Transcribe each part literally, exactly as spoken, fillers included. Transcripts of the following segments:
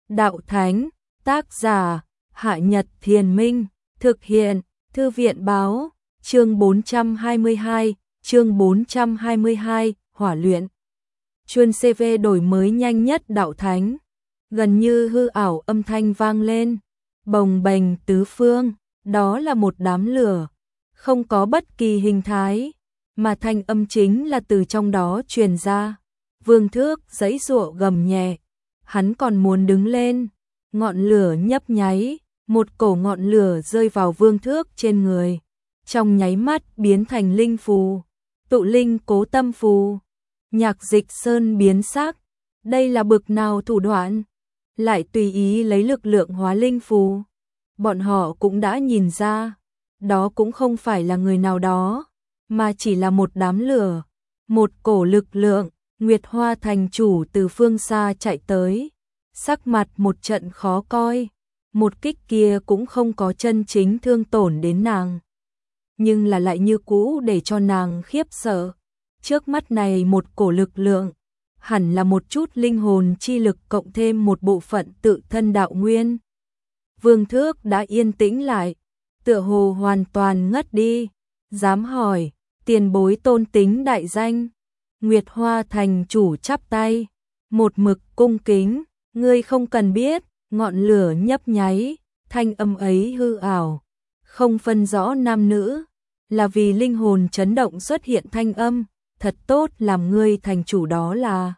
Đạo Thánh, tác giả, Hạ Nhật Thiền Minh, thực hiện, Thư viện Báo, chương bốn trăm hai mươi hai, chương bốn trăm hai mươi hai, hỏa luyện. Chuông xê vê đổi mới nhanh nhất Đạo Thánh, gần như hư ảo âm thanh vang lên, bồng bềnh tứ phương, đó là một đám lửa, không có bất kỳ hình thái, mà thanh âm chính là từ trong đó truyền ra. Vương Thước giãy giụa gầm nhẹ, hắn còn muốn đứng lên, ngọn lửa nhấp nháy, một cổ ngọn lửa rơi vào Vương Thước trên người, trong nháy mắt biến thành linh phù, tụ linh cố tâm phù. Nhạc Dịch Sơn biến sắc, đây là bực nào thủ đoạn, lại tùy ý lấy lực lượng hóa linh phù. Bọn họ cũng đã nhìn ra, đó cũng không phải là người nào đó, mà chỉ là một đám lửa, một cổ lực lượng. Nguyệt Hoa thành chủ từ phương xa chạy tới, sắc mặt một trận khó coi, một kích kia cũng không có chân chính thương tổn đến nàng, nhưng là lại như cũ để cho nàng khiếp sợ. Trước mắt này một cổ lực lượng, hẳn là một chút linh hồn chi lực cộng thêm một bộ phận tự thân đạo nguyên. Vương Thước đã yên tĩnh lại, tựa hồ hoàn toàn ngất đi, dám hỏi, tiền bối tôn tính đại danh. Nguyệt Hoa thành chủ chắp tay, một mực cung kính, ngươi không cần biết. Ngọn lửa nhấp nháy, thanh âm ấy hư ảo, không phân rõ nam nữ, là vì linh hồn chấn động xuất hiện thanh âm. Thật tốt, làm ngươi thành chủ đó là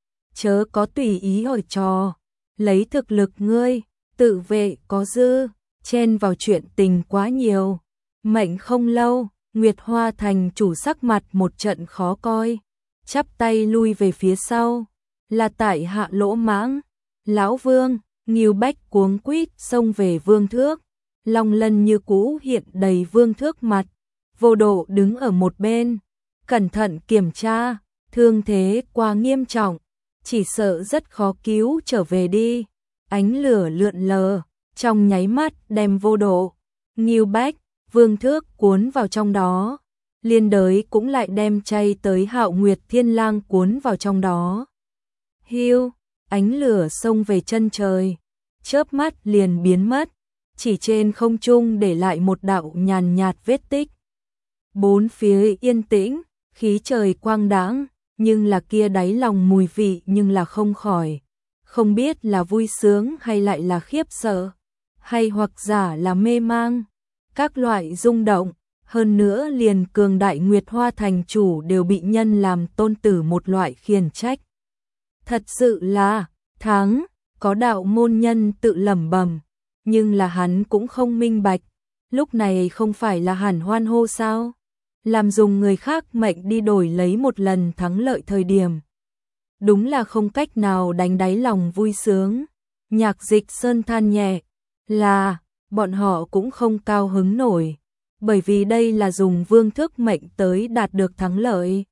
chớ có tùy ý hỏi trò, lấy thực lực ngươi tự vệ có dư, chen vào chuyện tình quá nhiều. Mệnh không lâu, Nguyệt Hoa thành chủ sắc mặt một trận khó coi, chắp tay lui về phía sau, là tại hạ lỗ mãng. Lão Vương, Ngưu Bách cuống quýt xông về Vương Thước, long lân như cũ hiện đầy Vương Thước mặt. Vô Độ đứng ở một bên, cẩn thận kiểm tra, thương thế quá nghiêm trọng, chỉ sợ rất khó cứu trở về đi. Ánh lửa lượn lờ, trong nháy mắt đem Vô Độ, Ngưu Bách, Vương Thước cuốn vào trong đó, liên đới cũng lại đem chay tới Hạo Nguyệt Thiên Lang cuốn vào trong đó. Hiu, ánh lửa xông về chân trời, chớp mắt liền biến mất, chỉ trên không trung để lại một đạo nhàn nhạt vết tích. Bốn phía yên tĩnh, khí trời quang đãng, nhưng là kia đáy lòng mùi vị nhưng là không khỏi, không biết là vui sướng hay lại là khiếp sợ, hay hoặc giả là mê mang, các loại rung động. Hơn nữa liền cường đại Nguyệt Hoa thành chủ đều bị nhân làm tôn tử một loại khiển trách. Thật sự là thắng, có đạo môn nhân tự lẩm bẩm, nhưng là hắn cũng không minh bạch, lúc này không phải là hẳn hoan hô sao? Làm dùng người khác mệnh đi đổi lấy một lần thắng lợi thời điểm. Đúng là không cách nào đánh đáy lòng vui sướng. Nhạc Dịch Sơn than nhẹ, là bọn họ cũng không cao hứng nổi, bởi vì đây là dùng Vương Thước mệnh tới đạt được thắng lợi.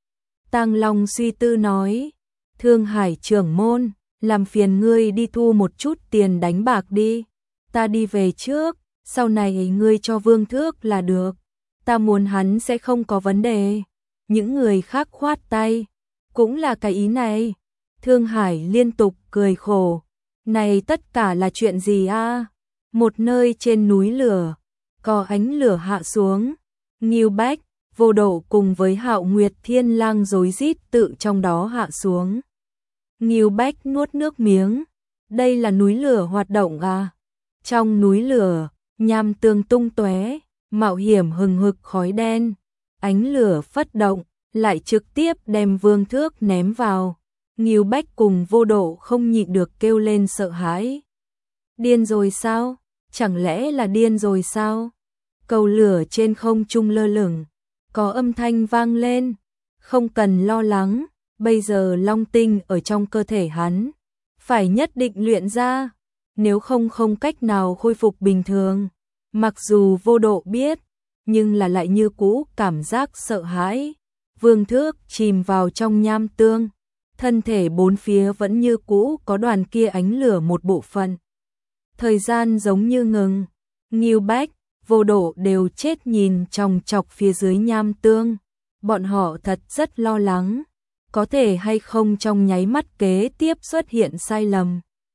Tang Long suy tư nói, Thương Hải trưởng môn, làm phiền ngươi đi thu một chút tiền đánh bạc đi, ta đi về trước, sau này ngươi cho Vương Thước là được, ta muốn hắn sẽ không có vấn đề. Những người khác khoát tay, cũng là cái ý này. Thương Hải liên tục cười khổ, này tất cả là chuyện gì a? Một nơi trên núi lửa, có ánh lửa hạ xuống, Ngưu Bách, Vô Độ cùng với Hạo Nguyệt Thiên Lang rối rít tự trong đó hạ xuống. Ngưu Bách nuốt nước miếng, đây là núi lửa hoạt động à? Trong núi lửa, nham tương tung tóe, mạo hiểm hừng hực khói đen, ánh lửa phất động, lại trực tiếp đem Vương Thước ném vào. Ngưu Bách cùng Vô Độ không nhịn được kêu lên sợ hãi. Điên rồi sao? Chẳng lẽ là điên rồi sao? Cầu lửa trên không trung lơ lửng, có âm thanh vang lên, không cần lo lắng, bây giờ long tinh ở trong cơ thể hắn, phải nhất định luyện ra, nếu không không cách nào khôi phục bình thường. Mặc dù Vô Độ biết, nhưng là lại như cũ cảm giác sợ hãi. Vương Thước chìm vào trong nham tương, thân thể bốn phía vẫn như cũ có đoàn kia ánh lửa một bộ phận. Thời gian giống như ngừng, Ngưu Bách, Vô Độ đều chết nhìn chòng chọc phía dưới nham tương. Bọn họ thật rất lo lắng, có thể hay không trong nháy mắt kế tiếp xuất hiện sai lầm.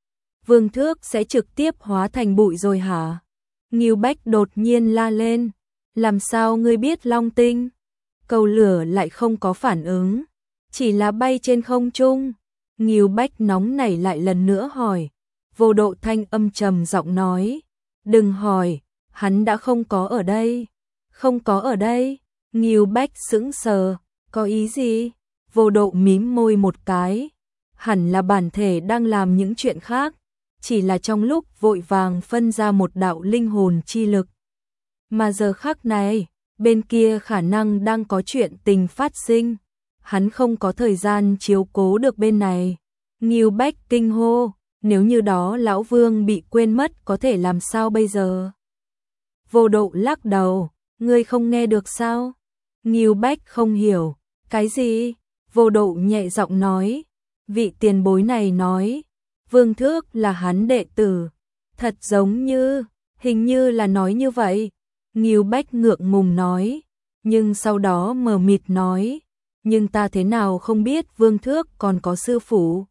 Vương Thước sẽ trực tiếp hóa thành bụi rồi hả? Ngưu Bách đột nhiên la lên, làm sao ngươi biết Long Tinh? Cầu lửa lại không có phản ứng, chỉ là bay trên không trung. Ngưu Bách nóng nảy lại lần nữa hỏi. Vô Độ thanh âm trầm giọng nói, đừng hỏi, hắn đã không có ở đây. Không có ở đây? Ngưu Bách sững sờ, có ý gì? Vô Độ mím môi một cái, hẳn là bản thể đang làm những chuyện khác, chỉ là trong lúc vội vàng phân ra một đạo linh hồn chi lực. Mà giờ khắc này, bên kia khả năng đang có chuyện tình phát sinh, hắn không có thời gian chiếu cố được bên này. Ngưu Bách kinh hô, nếu như đó lão Vương bị quên mất có thể làm sao bây giờ? Vô Độ lắc đầu, ngươi không nghe được sao? Ngưu Bách không hiểu, cái gì? Vô Độ nhẹ giọng nói, vị tiền bối này nói, Vương Thước là hắn đệ tử, thật giống như, hình như là nói như vậy. Ngưu Bách ngượng ngùng nói, nhưng sau đó mờ mịt nói, nhưng ta thế nào không biết Vương Thước còn có sư phụ.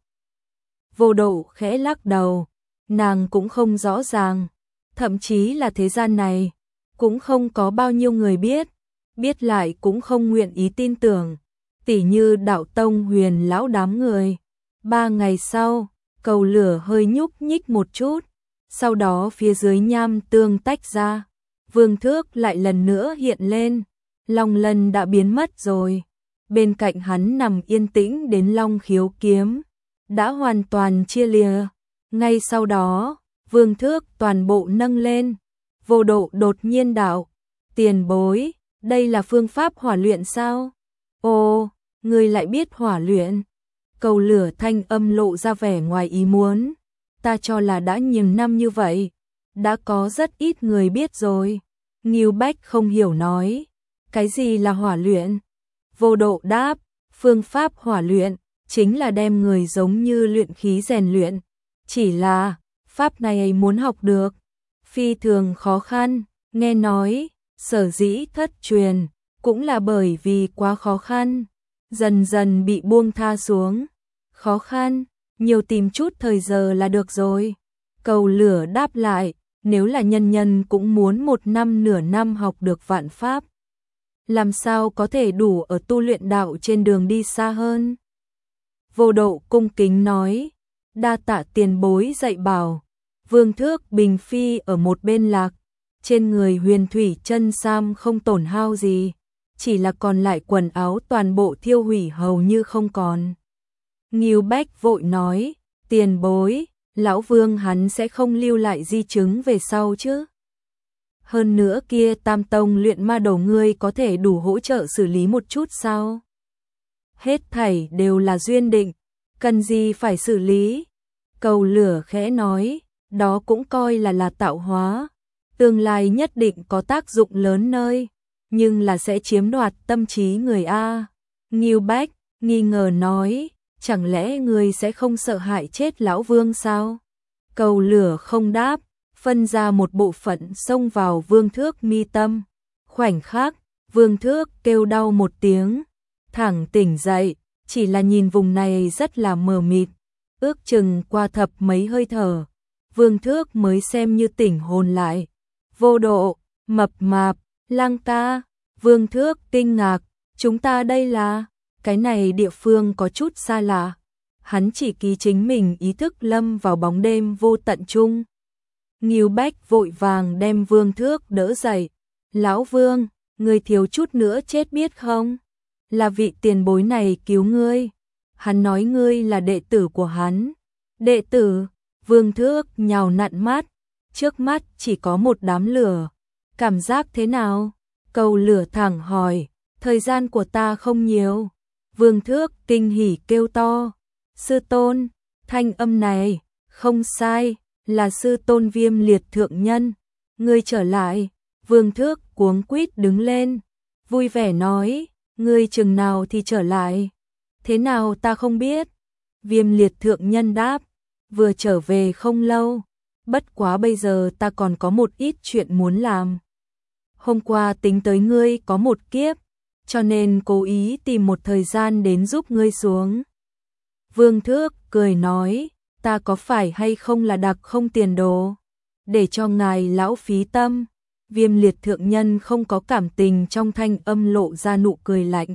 Vô Độ khẽ lắc đầu, nàng cũng không rõ ràng, thậm chí là thế gian này, cũng không có bao nhiêu người biết, biết lại cũng không nguyện ý tin tưởng, tỉ như Đạo Tông Huyền lão đám người. Ba ngày sau, cầu lửa hơi nhúc nhích một chút, sau đó phía dưới nham tương tách ra, Vương Thước lại lần nữa hiện lên, Long Lân đã biến mất rồi, bên cạnh hắn nằm yên tĩnh đến Long Khiếu kiếm, đã hoàn toàn chia lìa. Ngay sau đó, Vương Thước toàn bộ nâng lên. Vô Độ đột nhiên đạo, tiền bối, đây là phương pháp hỏa luyện sao? Ồ, ngươi lại biết hỏa luyện? Cầu lửa thanh âm lộ ra vẻ ngoài ý muốn, ta cho là đã nhiều năm như vậy, đã có rất ít người biết rồi. Ngưu Bách không hiểu nói, cái gì là hỏa luyện? Vô Độ đáp, phương pháp hỏa luyện chính là đem người giống như luyện khí rèn luyện, chỉ là pháp này muốn học được phi thường khó khăn, nghe nói sở dĩ thất truyền cũng là bởi vì quá khó khăn, dần dần bị buông tha xuống. Khó khăn, nhiều tìm chút thời giờ là được rồi. Cầu lửa đáp lại, nếu là nhân nhân cũng muốn một năm nửa năm học được vạn pháp, làm sao có thể đủ ở tu luyện đạo trên đường đi xa hơn. Vô Độ cung kính nói, đa tạ tiền bối dạy bảo. Vương Thước bình phi ở một bên lạc, trên người huyền thủy chân sam không tổn hao gì, chỉ là còn lại quần áo toàn bộ thiêu hủy hầu như không còn. Ngưu Bách vội nói, tiền bối, lão Vương hắn sẽ không lưu lại di chứng về sau chứ? Hơn nữa kia Tam Tông luyện ma đầu ngươi có thể đủ hỗ trợ xử lý một chút sao? Hết thảy đều là duyên định, cần gì phải xử lý? Cầu lửa khẽ nói, đó cũng coi là là tạo hóa, tương lai nhất định có tác dụng lớn nơi, nhưng là sẽ chiếm đoạt tâm trí người a. Ngưu Bách nghi ngờ nói, chẳng lẽ người sẽ không sợ hại chết lão Vương sao? Cầu lửa không đáp, phân ra một bộ phận xông vào Vương Thước mi tâm. Khoảnh khắc, Vương Thước kêu đau một tiếng, thẳng tỉnh dậy, chỉ là nhìn vùng này rất là mờ mịt, ước chừng qua thập mấy hơi thở, Vương Thước mới xem như tỉnh hồn lại. Vô Độ, mập mạp, Lăng ca. Vương Thước kinh ngạc, chúng ta đây là, cái này địa phương có chút xa lạ. Hắn chỉ ký chính mình ý thức lâm vào bóng đêm vô tận chung. Ngưu Bách vội vàng đem Vương Thước đỡ dậy. Lão Vương, ngươi thiếu chút nữa chết biết không? Là vị tiền bối này cứu ngươi. Hắn nói ngươi là đệ tử của hắn. Đệ tử? Vương Thước nhào nặn mắt. Trước mắt chỉ có một đám lửa. Cảm giác thế nào? Cầu lửa thẳng hỏi. Thời gian của ta không nhiều. Vương Thước kinh hỉ kêu to. Sư tôn, thanh âm này, không sai, là sư tôn Viêm Liệt thượng nhân. Ngươi trở lại. Vương Thước cuống quýt đứng lên, vui vẻ nói, ngươi chừng nào thì trở lại? Thế nào ta không biết? Viêm Liệt thượng nhân đáp, vừa trở về không lâu, bất quá bây giờ ta còn có một ít chuyện muốn làm. Hôm qua tính tới ngươi có một kiếp, cho nên cố ý tìm một thời gian đến giúp ngươi xuống. Vương Thước cười nói, ta có phải hay không là đặc không tiền đồ, để cho ngài lão phí tâm. Viêm liệt thượng nhân không có cảm tình, trong thanh âm lộ ra nụ cười lạnh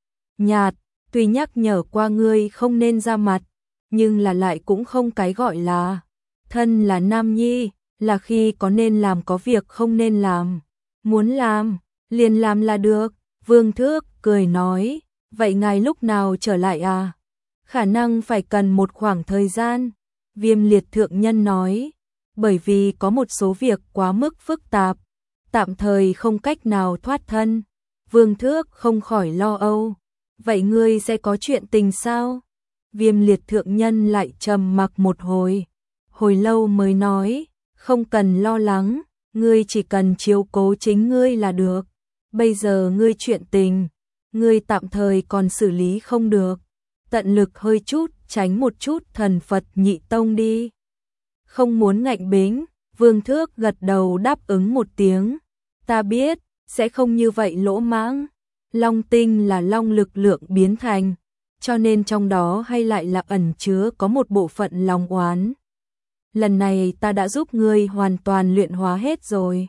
nhạt, tuy nhắc nhở qua ngươi không nên ra mặt, nhưng là lại cũng không cái gọi là thân là nam nhi, là khi có nên làm có việc không nên làm, muốn làm liền làm là được. Vương Thước cười nói, vậy ngài lúc nào trở lại à? Khả năng phải cần một khoảng thời gian. Viêm liệt thượng nhân nói, bởi vì có một số việc quá mức phức tạp, tạm thời không cách nào thoát thân. Vương Thước không khỏi lo âu, vậy ngươi sẽ có chuyện tình sao? Viêm liệt thượng nhân lại trầm mặc một hồi, hồi lâu mới nói, không cần lo lắng, ngươi chỉ cần chiếu cố chính ngươi là được. Bây giờ ngươi chuyện tình, ngươi tạm thời còn xử lý không được, tận lực hơi chút tránh một chút thần Phật nhị tông đi. Không muốn ngạnh bính. Vương Thước gật đầu đáp ứng một tiếng, ta biết, sẽ không như vậy lỗ mãng. Long tinh là long lực lượng biến thành, cho nên trong đó hay lại là ẩn chứa có một bộ phận long oán. Lần này ta đã giúp ngươi hoàn toàn luyện hóa hết rồi.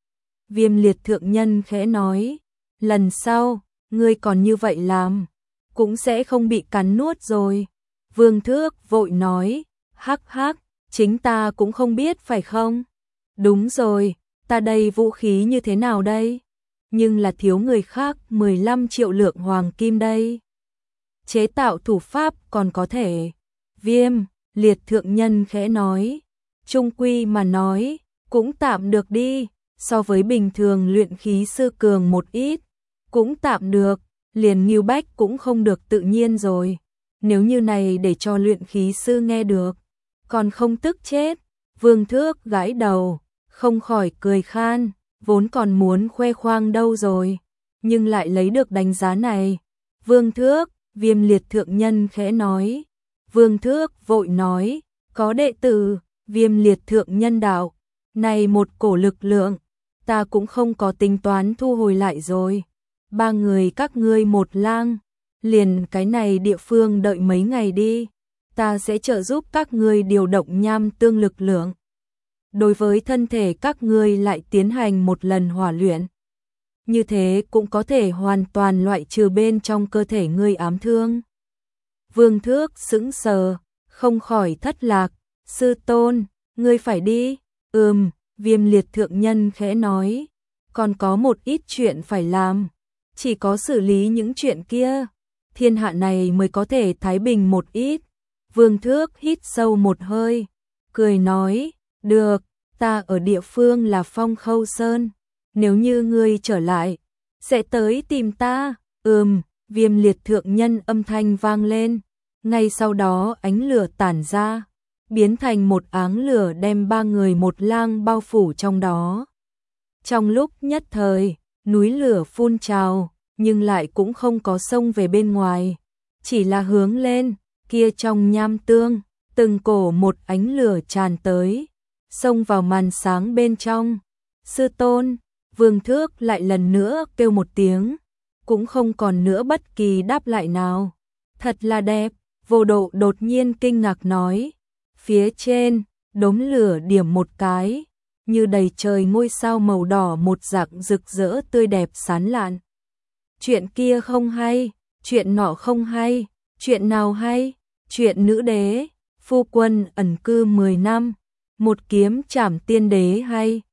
Viêm liệt thượng nhân khẽ nói, lần sau, ngươi còn như vậy làm, cũng sẽ không bị cắn nuốt rồi. Vương Thước vội nói, hắc hắc, chính ta cũng không biết phải không? Đúng rồi, ta đây vũ khí như thế nào đây? Nhưng là thiếu người khác mười lăm triệu lượng hoàng kim đây. Chế tạo thủ pháp còn có thể. Viêm, liệt thượng nhân khẽ nói, trung quy mà nói, cũng tạm được đi, so với bình thường luyện khí sư cường một ít, cũng tạm được, liền Ngưu Bách cũng không được tự nhiên rồi. Nếu như này để cho luyện khí sư nghe được, còn không tức chết. Vương Thước gãi đầu, không khỏi cười khan, vốn còn muốn khoe khoang đâu rồi, nhưng lại lấy được đánh giá này. Vương Thước, viêm liệt thượng nhân khẽ nói. Vương Thước vội nói, có đệ tử, viêm liệt thượng nhân đạo, này một cổ lực lượng, ta cũng không có tính toán thu hồi lại rồi. Ba người các ngươi một lang, liền cái này địa phương đợi mấy ngày đi, ta sẽ trợ giúp các ngươi điều động nham tương lực lượng. Đối với thân thể các ngươi lại tiến hành một lần hỏa luyện. Như thế cũng có thể hoàn toàn loại trừ bên trong cơ thể ngươi ám thương. Vương Thước sững sờ, không khỏi thất lạc, sư tôn, ngươi phải đi. Ừm, viêm liệt thượng nhân khẽ nói, còn có một ít chuyện phải làm, chỉ có xử lý những chuyện kia, thiên hạ này mới có thể thái bình một ít. Vương Thước hít sâu một hơi, cười nói, được, ta ở địa phương là Phong Khâu Sơn, nếu như ngươi trở lại, sẽ tới tìm ta. Ừm, viêm liệt thượng nhân âm thanh vang lên, ngay sau đó ánh lửa tản ra, biến thành một áng lửa đem ba người một lang bao phủ trong đó. Trong lúc nhất thời, núi lửa phun trào, nhưng lại cũng không có xông về bên ngoài, chỉ là hướng lên, kia trong nham tương, từng cổ một ánh lửa tràn tới, xông vào màn sáng bên trong. Sư tôn, Vương Thước lại lần nữa kêu một tiếng, cũng không còn nữa bất kỳ đáp lại nào. Thật là đẹp, Vô Độ đột nhiên kinh ngạc nói, phía trên, đốm lửa điểm một cái, như đầy trời ngôi sao màu đỏ một dạng rực rỡ tươi đẹp sán lạn. Chuyện kia không hay, chuyện nọ không hay, chuyện nào hay? Chuyện nữ đế, phu quân ẩn cư mười năm, một kiếm trảm tiên đế hay?